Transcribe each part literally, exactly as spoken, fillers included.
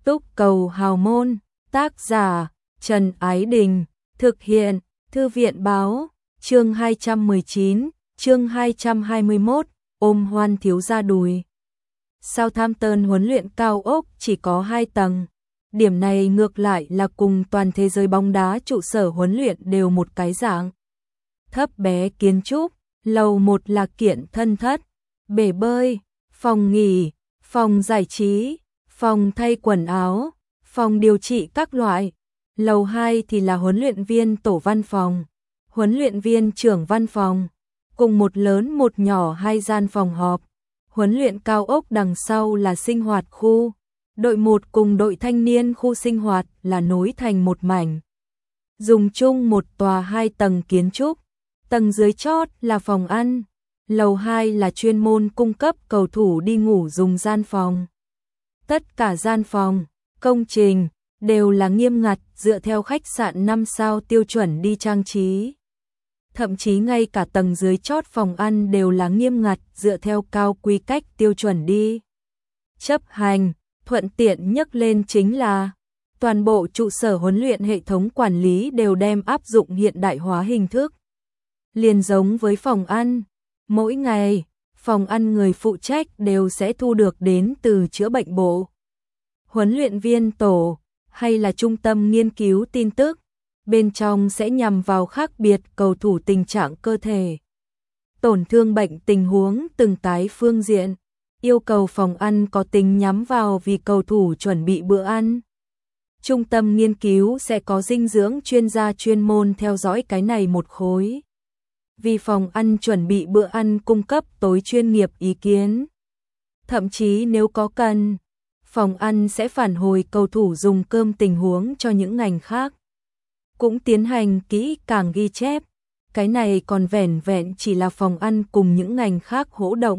Túc Cầu Hào Môn, tác giả Trần Ái Đình, thực hiện Thư viện Báo, chương hai trăm mười chín, chương hai trăm hai mươi mốt, ôm Hoan thiếu gia đùi. Southampton huấn luyện cao ốc chỉ có hai tầng. Điểm này ngược lại là cùng toàn thế giới bóng đá trụ sở huấn luyện đều một cái dạng. Thấp bé kiến trúc, lầu một là kiện thân thất, bể bơi, phòng nghỉ, phòng giải trí, phòng thay quần áo, phòng điều trị các loại. Lầu hai thì là huấn luyện viên tổ văn phòng, huấn luyện viên trưởng văn phòng, cùng một lớn một nhỏ hai gian phòng họp. Huấn luyện cao ốc đằng sau là sinh hoạt khu, đội một cùng đội thanh niên khu sinh hoạt là nối thành một mảnh. Dùng chung một tòa hai tầng kiến trúc, tầng dưới chót là phòng ăn, lầu hai là chuyên môn cung cấp cầu thủ đi ngủ dùng gian phòng. Tất cả gian phòng, công trình đều là nghiêm ngặt dựa theo khách sạn năm sao tiêu chuẩn đi trang trí. Thậm chí ngay cả tầng dưới chót phòng ăn đều là nghiêm ngặt dựa theo cao quy cách tiêu chuẩn đi chấp hành. Thuận tiện nhắc lên chính là toàn bộ trụ sở huấn luyện hệ thống quản lý đều đem áp dụng hiện đại hóa hình thức. Liền giống với phòng ăn, mỗi ngày, phòng ăn người phụ trách đều sẽ thu được đến từ chữa bệnh bộ, huấn luyện viên tổ, hay là trung tâm nghiên cứu tin tức. Bên trong sẽ nhằm vào khác biệt cầu thủ tình trạng cơ thể, tổn thương bệnh tình huống từng cái phương diện. Yêu cầu phòng ăn có tính nhắm vào vì cầu thủ chuẩn bị bữa ăn. Trung tâm nghiên cứu sẽ có dinh dưỡng chuyên gia chuyên môn theo dõi cái này một khối. Vì phòng ăn chuẩn bị bữa ăn cung cấp tối chuyên nghiệp ý kiến. Thậm chí nếu có cần, phòng ăn sẽ phản hồi cầu thủ dùng cơm tình huống cho những ngành khác. Cũng tiến hành kỹ càng ghi chép. Cái này còn vẻn vẹn chỉ là phòng ăn cùng những ngành khác hỗ động.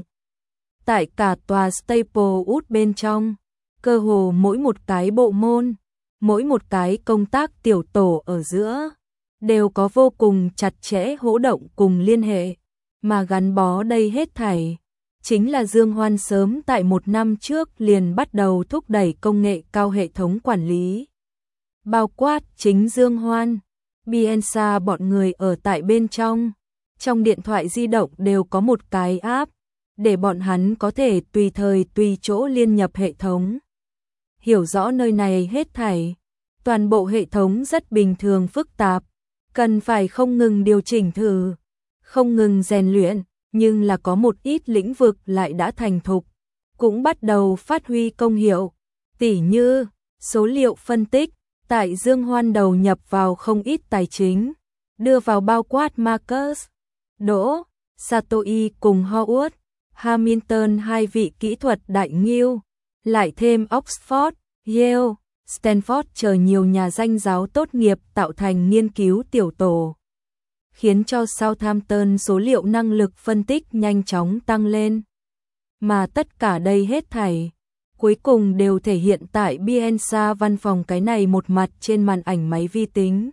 Tại cả tòa Staplewood bên trong, cơ hồ mỗi một cái bộ môn, mỗi một cái công tác tiểu tổ ở giữa, đều có vô cùng chặt chẽ hỗ động cùng liên hệ, mà gắn bó đây hết thảy. Chính là Dương Hoan sớm tại một năm trước liền bắt đầu thúc đẩy công nghệ cao hệ thống quản lý. Bao quát chính Dương Hoan, Bielsa bọn người ở tại bên trong, trong điện thoại di động đều có một cái app, để bọn hắn có thể tùy thời tùy chỗ liên nhập hệ thống. Hiểu rõ nơi này hết thảy, toàn bộ hệ thống rất bình thường phức tạp, cần phải không ngừng điều chỉnh thử, không ngừng rèn luyện, nhưng là có một ít lĩnh vực lại đã thành thục, cũng bắt đầu phát huy công hiệu, tỉ như số liệu phân tích, tại Dương Hoan đầu nhập vào không ít tài chính, đưa vào bao quát Marcus, Đỗ, Satoi cùng Howard, Hamilton hai vị kỹ thuật đại nghiêu, lại thêm Oxford, Yale, Stanford chờ nhiều nhà danh giáo tốt nghiệp tạo thành nghiên cứu tiểu tổ, khiến cho Southampton số liệu năng lực phân tích nhanh chóng tăng lên. Mà tất cả đây hết thảy, cuối cùng đều thể hiện tại Bielsa văn phòng cái này một mặt trên màn ảnh máy vi tính.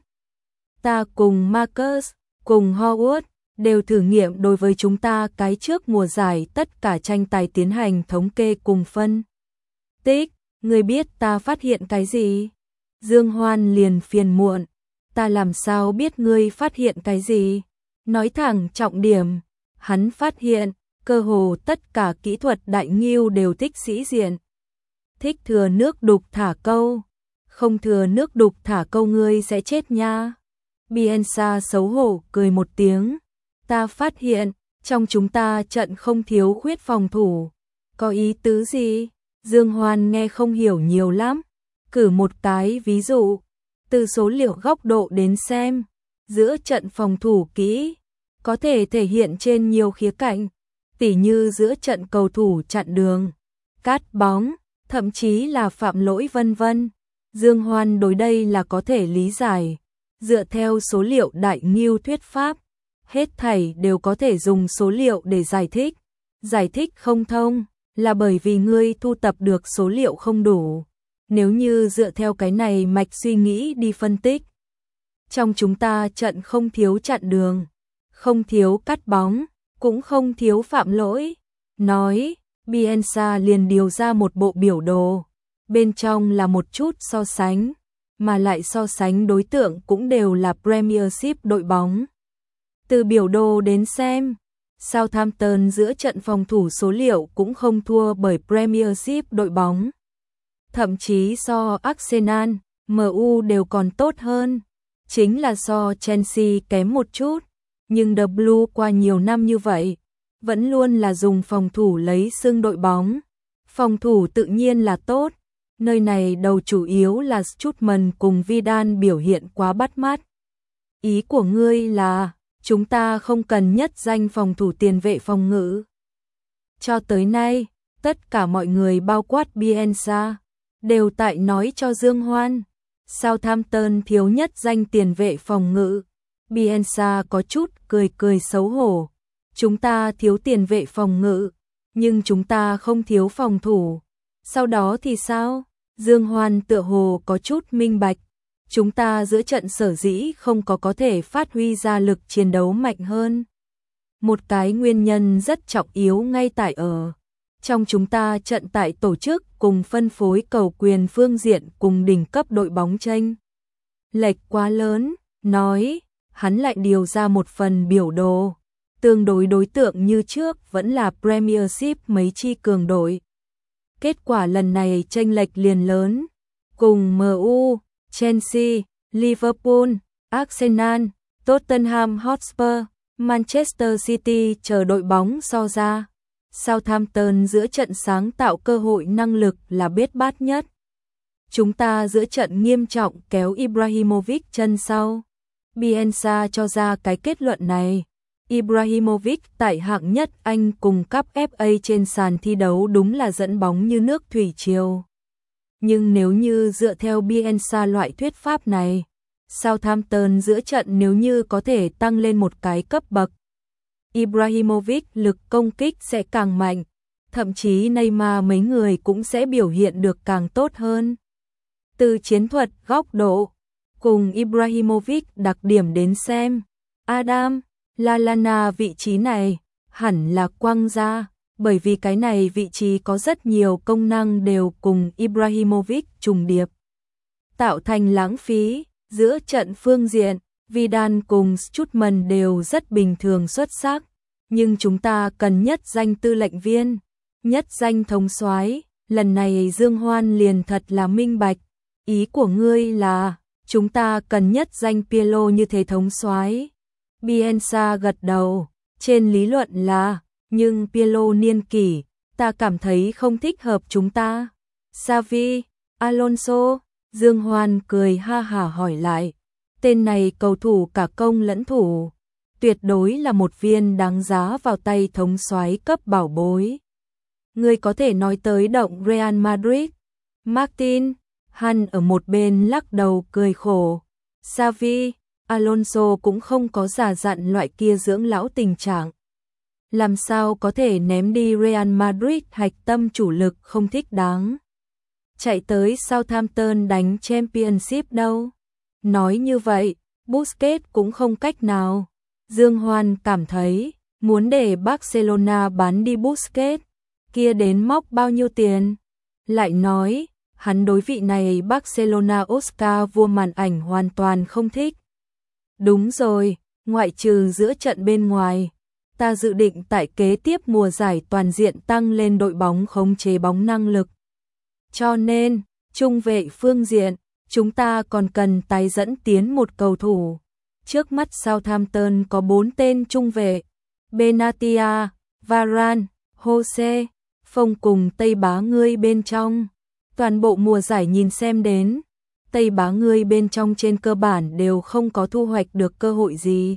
Ta cùng Marcus, cùng Howard, đều thử nghiệm đối với chúng ta cái trước mùa giải tất cả tranh tài tiến hành thống kê cùng phân tích. Ngươi biết ta phát hiện cái gì? Dương Hoan liền phiền muộn. Ta làm sao biết ngươi phát hiện cái gì? Nói thẳng trọng điểm. Hắn phát hiện, cơ hồ tất cả kỹ thuật đại nghiêu đều thích sĩ diện. Thích thừa nước đục thả câu. Không thừa nước đục thả câu ngươi sẽ chết nha. Bielsa xấu hổ cười một tiếng. Ta phát hiện, trong chúng ta trận không thiếu khuyết phòng thủ. Có ý tứ gì? Dương Hoan nghe không hiểu nhiều lắm. Cử một cái ví dụ, từ số liệu góc độ đến xem, giữa trận phòng thủ kỹ, có thể thể hiện trên nhiều khía cạnh, tỉ như giữa trận cầu thủ chặn đường, cắt bóng, thậm chí là phạm lỗi vân vân. Dương Hoan đối đây là có thể lý giải, dựa theo số liệu đại nghiêu thuyết pháp. Hết thảy đều có thể dùng số liệu để giải thích. Giải thích không thông là bởi vì ngươi thu tập được số liệu không đủ. Nếu như dựa theo cái này mạch suy nghĩ đi phân tích, trong chúng ta trận không thiếu chặn đường, không thiếu cắt bóng, cũng không thiếu phạm lỗi. Nói, Bielsa liền điều ra một bộ biểu đồ. bên trong là một chút so sánh, mà lại so sánh đối tượng cũng đều là Premiership đội bóng. Từ biểu đồ đến xem, Southampton giữa trận phòng thủ số liệu cũng không thua bởi Premiership đội bóng. Thậm chí so Arsenal, em u đều còn tốt hơn, chính là so Chelsea kém một chút, nhưng The Blue qua nhiều năm như vậy, vẫn luôn là dùng phòng thủ lấy xưng đội bóng. Phòng thủ tự nhiên là tốt, nơi này đầu chủ yếu là Strootman cùng Vidal biểu hiện quá bắt mắt. Ý của ngươi là, chúng ta không cần nhất danh phòng thủ tiền vệ phòng ngự. Cho tới nay, tất cả mọi người bao quát Bielsa, đều tại nói cho Dương Hoan, Southampton thiếu nhất danh tiền vệ phòng ngự. Bielsa có chút cười cười xấu hổ. Chúng ta thiếu tiền vệ phòng ngự, nhưng chúng ta không thiếu phòng thủ. Sau đó thì sao? Dương Hoan tựa hồ có chút minh bạch. Chúng ta giữa trận sở dĩ không có có thể phát huy ra lực chiến đấu mạnh hơn. Một cái nguyên nhân rất trọng yếu ngay tại ở. Trong chúng ta trận tại tổ chức cùng phân phối cầu quyền phương diện cùng đỉnh cấp đội bóng chênh lệch quá lớn, nói, hắn lại điều ra một phần biểu đồ. Tương đối đối tượng như trước vẫn là Premiership mấy chi cường đội. Kết quả lần này chênh lệch liền lớn, cùng em u, Chelsea, Liverpool, Arsenal, Tottenham Hotspur, Manchester City chờ đội bóng so ra. Southampton giữa trận sáng tạo cơ hội năng lực là bết bát nhất. Chúng ta giữa trận nghiêm trọng kéo Ibrahimovic chân sau. Bielsa cho ra cái kết luận này. Ibrahimovic tại hạng nhất Anh cùng cúp ép a trên sàn thi đấu đúng là dẫn bóng như nước thủy triều. Nhưng nếu như dựa theo Bielsa loại thuyết pháp này, Southampton giữa trận nếu như có thể tăng lên một cái cấp bậc, Ibrahimovic lực công kích sẽ càng mạnh, thậm chí Neymar mấy người cũng sẽ biểu hiện được càng tốt hơn. Từ chiến thuật góc độ, cùng Ibrahimovic đặc điểm đến xem, Adam Lallana vị trí này hẳn là quăng ra, bởi vì cái này vị trí có rất nhiều công năng đều cùng Ibrahimovic trùng điệp, tạo thành lãng phí. Giữa trận phương diện, Vidal cùng Strootman đều rất bình thường xuất sắc, nhưng chúng ta cần nhất danh tư lệnh viên, nhất danh thống soái. Lần này Dương Hoan liền thật là minh bạch, ý của ngươi là chúng ta cần nhất danh Pirlo như thế thống soái. Bielsa gật đầu, trên lý luận là, nhưng Pirlo niên kỷ, ta cảm thấy không thích hợp chúng ta. Xavi, Alonso, Dương Hoan cười ha hả hỏi lại, tên này cầu thủ cả công lẫn thủ, tuyệt đối là một viên đáng giá vào tay thống soái cấp bảo bối. Ngươi có thể nói tới động Real Madrid. Martin, hắn ở một bên lắc đầu cười khổ. Xavi, Alonso cũng không có giả dặn loại kia dưỡng lão tình trạng. Làm sao có thể ném đi Real Madrid hạch tâm chủ lực không thích đáng. Chạy tới Southampton đánh Championship đâu. Nói như vậy, Busquets cũng không cách nào. Dương Hoan cảm thấy, muốn để Barcelona bán đi Busquets, kia đến móc bao nhiêu tiền. Lại nói, hắn đối vị này Barcelona Oscar vua màn ảnh hoàn toàn không thích. Đúng rồi, ngoại trừ giữa trận bên ngoài, ta dự định tại kế tiếp mùa giải toàn diện tăng lên đội bóng khống chế bóng năng lực. Cho nên, trung vệ phương diện, chúng ta còn cần tái dẫn tiến một cầu thủ. Trước mắt Southampton có bốn tên trung vệ, Benatia, Varane, Jose, Phong cùng Tây Bá ngươi bên trong. Toàn bộ mùa giải nhìn xem đến, Tây Bá ngươi bên trong trên cơ bản đều không có thu hoạch được cơ hội gì.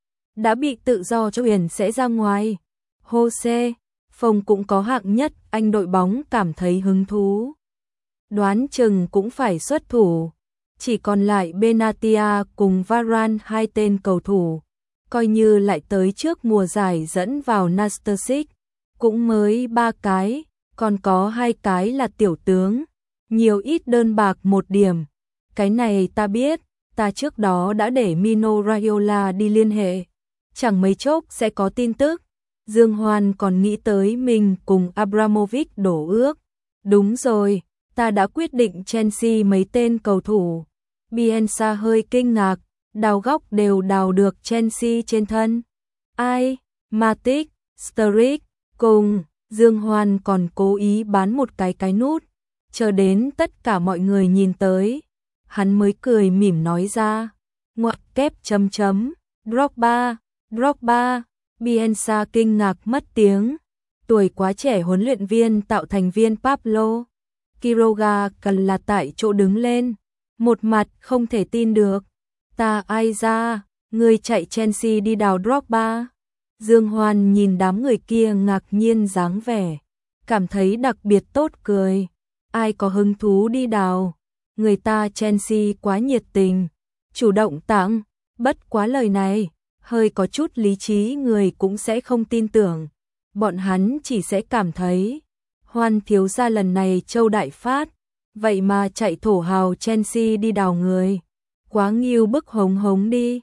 Đã bị tự do cho Huyền sẽ ra ngoài. Jose, Phong cũng có hạng nhất, anh đội bóng cảm thấy hứng thú. Đoán chừng cũng phải xuất thủ. Chỉ còn lại Benatia cùng Varane hai tên cầu thủ. Coi như lại tới trước mùa giải dẫn vào Nastersic, cũng mới ba cái, còn có hai cái là tiểu tướng. Nhiều ít đơn bạc một điểm. Cái này ta biết, ta trước đó đã để Mino Raiola đi liên hệ. Chẳng mấy chốc sẽ có tin tức. Dương Hoan còn nghĩ tới mình cùng Abramovich đổ ước. Đúng rồi, ta đã quyết định Chelsea mấy tên cầu thủ. Bielsa hơi kinh ngạc, đào góc đều đào được Chelsea trên thân. Ai? Matic, Sturridge, cùng Dương Hoan còn cố ý bán một cái cái nút, chờ đến tất cả mọi người nhìn tới, hắn mới cười mỉm nói ra, ngoặc kép chấm chấm, Drogba, Drogba. Bielsa kinh ngạc mất tiếng, tuổi quá trẻ huấn luyện viên tạo thành viên Pablo Quiroga cần là tại chỗ đứng lên, một mặt không thể tin được, ta ai ra, người chạy Chelsea đi đào Drogba. Dương Hoan nhìn đám người kia ngạc nhiên dáng vẻ, cảm thấy đặc biệt tốt cười, ai có hứng thú đi đào, người ta Chelsea quá nhiệt tình, chủ động tặng, bất quá lời này, hơi có chút lý trí người cũng sẽ không tin tưởng, bọn hắn chỉ sẽ cảm thấy, Hoan thiếu gia lần này châu đại phát, vậy mà chạy thổ hào Chelsea đi đào người, quá nghiêu bức hống hống đi.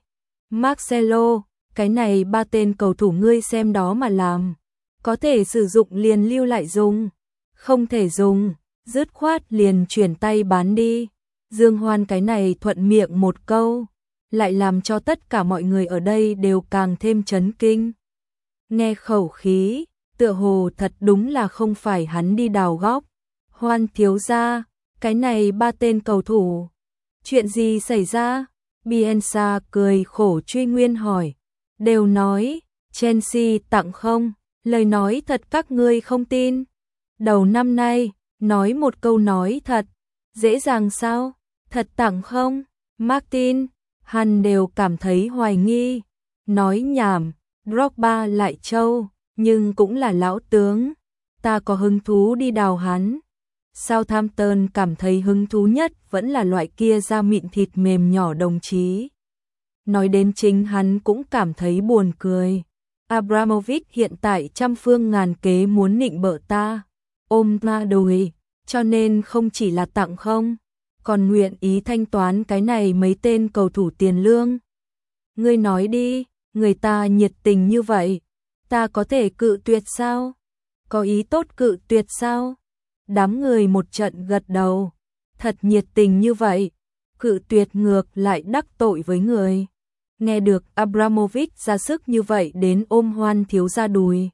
Marcelo, cái này ba tên cầu thủ ngươi xem đó mà làm, có thể sử dụng liền lưu lại dùng, không thể dùng, dứt khoát liền chuyển tay bán đi. Dương Hoan cái này thuận miệng một câu, lại làm cho tất cả mọi người ở đây đều càng thêm chấn kinh. Nghe khẩu khí, tựa hồ thật đúng là không phải hắn đi đào góc. Hoan thiếu gia, cái này ba tên cầu thủ, chuyện gì xảy ra? Bielsa cười khổ truy nguyên hỏi, đều nói, Chelsea tặng không, lời nói thật các ngươi không tin. Đầu năm nay, nói một câu nói thật, dễ dàng sao, thật tặng không? Martin, hắn đều cảm thấy hoài nghi, nói nhảm, Drogba lại trâu, nhưng cũng là lão tướng, ta có hứng thú đi đào hắn. Southampton cảm thấy hứng thú nhất vẫn là loại kia da mịn thịt mềm nhỏ đồng chí. Nói đến chính hắn cũng cảm thấy buồn cười. Abramovich hiện tại trăm phương ngàn kế muốn nịnh bợ ta, ôm ta đùi, cho nên không chỉ là tặng không, còn nguyện ý thanh toán cái này mấy tên cầu thủ tiền lương. Ngươi nói đi, người ta nhiệt tình như vậy, ta có thể cự tuyệt sao? Có ý tốt cự tuyệt sao? Đám người một trận gật đầu, thật nhiệt tình như vậy, cự tuyệt ngược lại đắc tội với người. Nghe được Abramovich ra sức như vậy đến ôm Hoan thiếu gia đùi.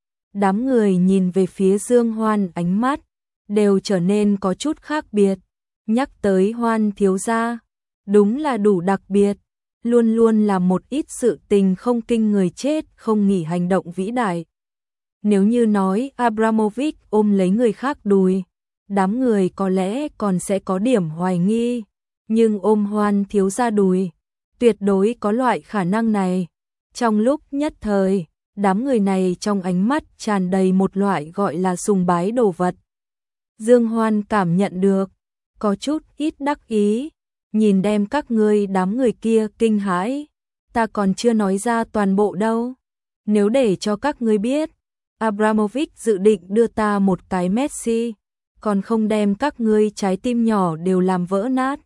Đám người nhìn về phía Dương Hoan ánh mắt, đều trở nên có chút khác biệt. Nhắc tới Hoan thiếu gia, đúng là đủ đặc biệt, luôn luôn là một ít sự tình không kinh người chết không nghỉ hành động vĩ đại. Nếu như nói Abramovich ôm lấy người khác đùi, đám người có lẽ còn sẽ có điểm hoài nghi, nhưng ôm Hoan thiếu gia đùi, tuyệt đối có loại khả năng này. Trong lúc nhất thời, đám người này trong ánh mắt tràn đầy một loại gọi là sùng bái đồ vật. Dương Hoan cảm nhận được, có chút ít đắc ý, nhìn đem các ngươi đám người kia kinh hãi, ta còn chưa nói ra toàn bộ đâu. Nếu để cho các ngươi biết, Abramovich dự định đưa ta một cái Messi, còn không đem các ngươi trái tim nhỏ đều làm vỡ nát.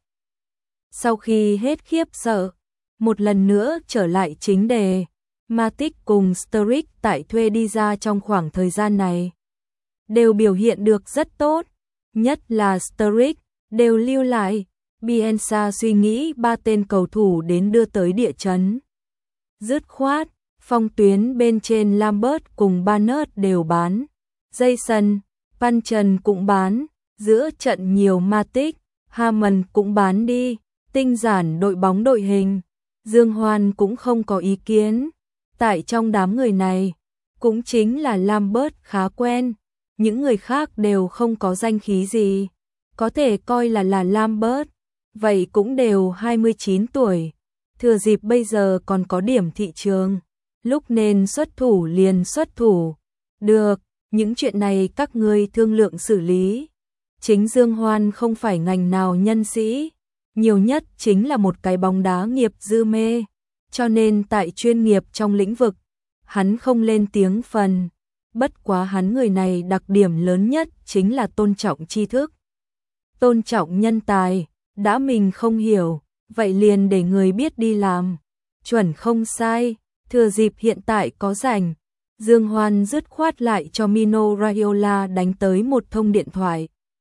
Sau khi hết khiếp sợ, một lần nữa trở lại chính đề, Matic cùng Sturridge tại thuê đi ra trong khoảng thời gian này, đều biểu hiện được rất tốt, nhất là Sturridge, đều lưu lại. Bielsa suy nghĩ ba tên cầu thủ đến đưa tới địa chấn. Dứt khoát, phong tuyến bên trên Lambert cùng Barnes đều bán, Jason, Punchen cũng bán, giữa trận nhiều Matic, Hammond cũng bán đi, tinh giản đội bóng đội hình. Dương Hoan cũng không có ý kiến, tại trong đám người này, cũng chính là Lambert khá quen, những người khác đều không có danh khí gì, có thể coi là là Lambert, vậy cũng đều hai mươi chín tuổi, thừa dịp bây giờ còn có điểm thị trường, lúc nên xuất thủ liền xuất thủ. Được, những chuyện này các ngươi thương lượng xử lý. Chính Dương Hoan không phải ngành nào nhân sĩ, nhiều nhất chính là một cái bóng đá nghiệp dư mê, cho nên tại chuyên nghiệp trong lĩnh vực, hắn không lên tiếng phần. Bất quá hắn người này đặc điểm lớn nhất chính là tôn trọng tri thức, tôn trọng nhân tài, đã mình không hiểu, vậy liền để người biết đi làm, chuẩn không sai. Thừa dịp hiện tại có rảnh, Dương Hoan dứt khoát lại cho Mino Raiola đánh tới một thông điện thoại.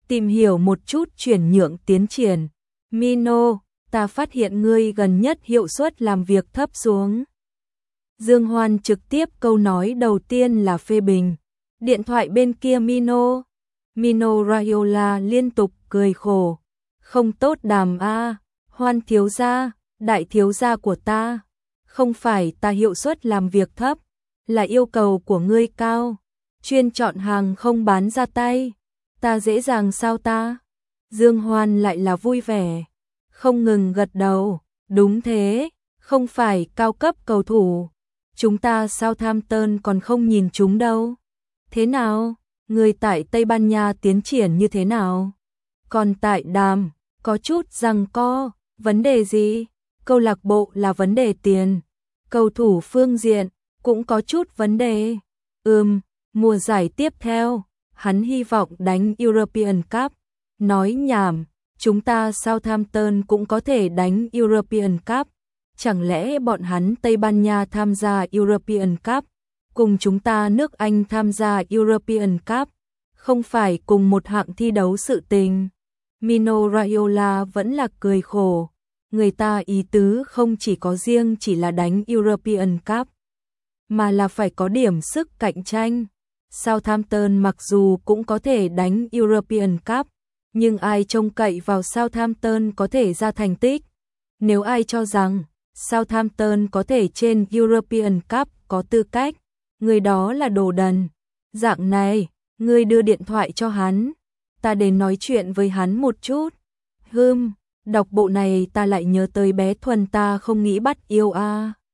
tìm hiểu một chút chuyển nhượng tiến triển. Mino, ta phát hiện ngươi gần nhất hiệu suất làm việc thấp xuống. Dương Hoan trực tiếp câu nói đầu tiên là phê bình. Điện thoại bên kia Mino. Mino Raiola liên tục cười khổ. Không tốt đàm a, Hoan thiếu gia, đại thiếu gia của ta. Không phải ta hiệu suất làm việc thấp, là yêu cầu của ngươi cao. Chuyên chọn hàng không bán ra tay. Ta dễ dàng sao ta? Dương Hoan lại là vui vẻ. Không ngừng gật đầu. Đúng thế, không phải cao cấp cầu thủ. Chúng ta Southampton còn không nhìn chúng đâu. Thế nào? Người tại Tây Ban Nha tiến triển như thế nào? Còn tại Đàm, có chút giằng co. Vấn đề gì? Câu lạc bộ là vấn đề tiền. Cầu thủ phương diện cũng có chút vấn đề. Ừm, mùa giải tiếp theo, hắn hy vọng đánh European Cup. Nói nhảm, chúng ta Southampton cũng có thể đánh European Cup. Chẳng lẽ bọn hắn Tây Ban Nha tham gia European Cup, cùng chúng ta nước Anh tham gia European Cup, không phải cùng một hạng thi đấu sự tình? Mino Raiola vẫn là cười khổ. Người ta ý tứ không chỉ có riêng chỉ là đánh European Cup, mà là phải có điểm sức cạnh tranh. Southampton mặc dù cũng có thể đánh European Cup, nhưng ai trông cậy vào Southampton có thể ra thành tích? Nếu ai cho rằng Southampton có thể trên European Cup có tư cách, người đó là đồ đần. Dạng này, ngươi đưa điện thoại cho hắn, ta đến nói chuyện với hắn một chút. Hừm, đọc bộ này ta lại nhớ tới bé Thuần ta không nghĩ bắt yêu a. À.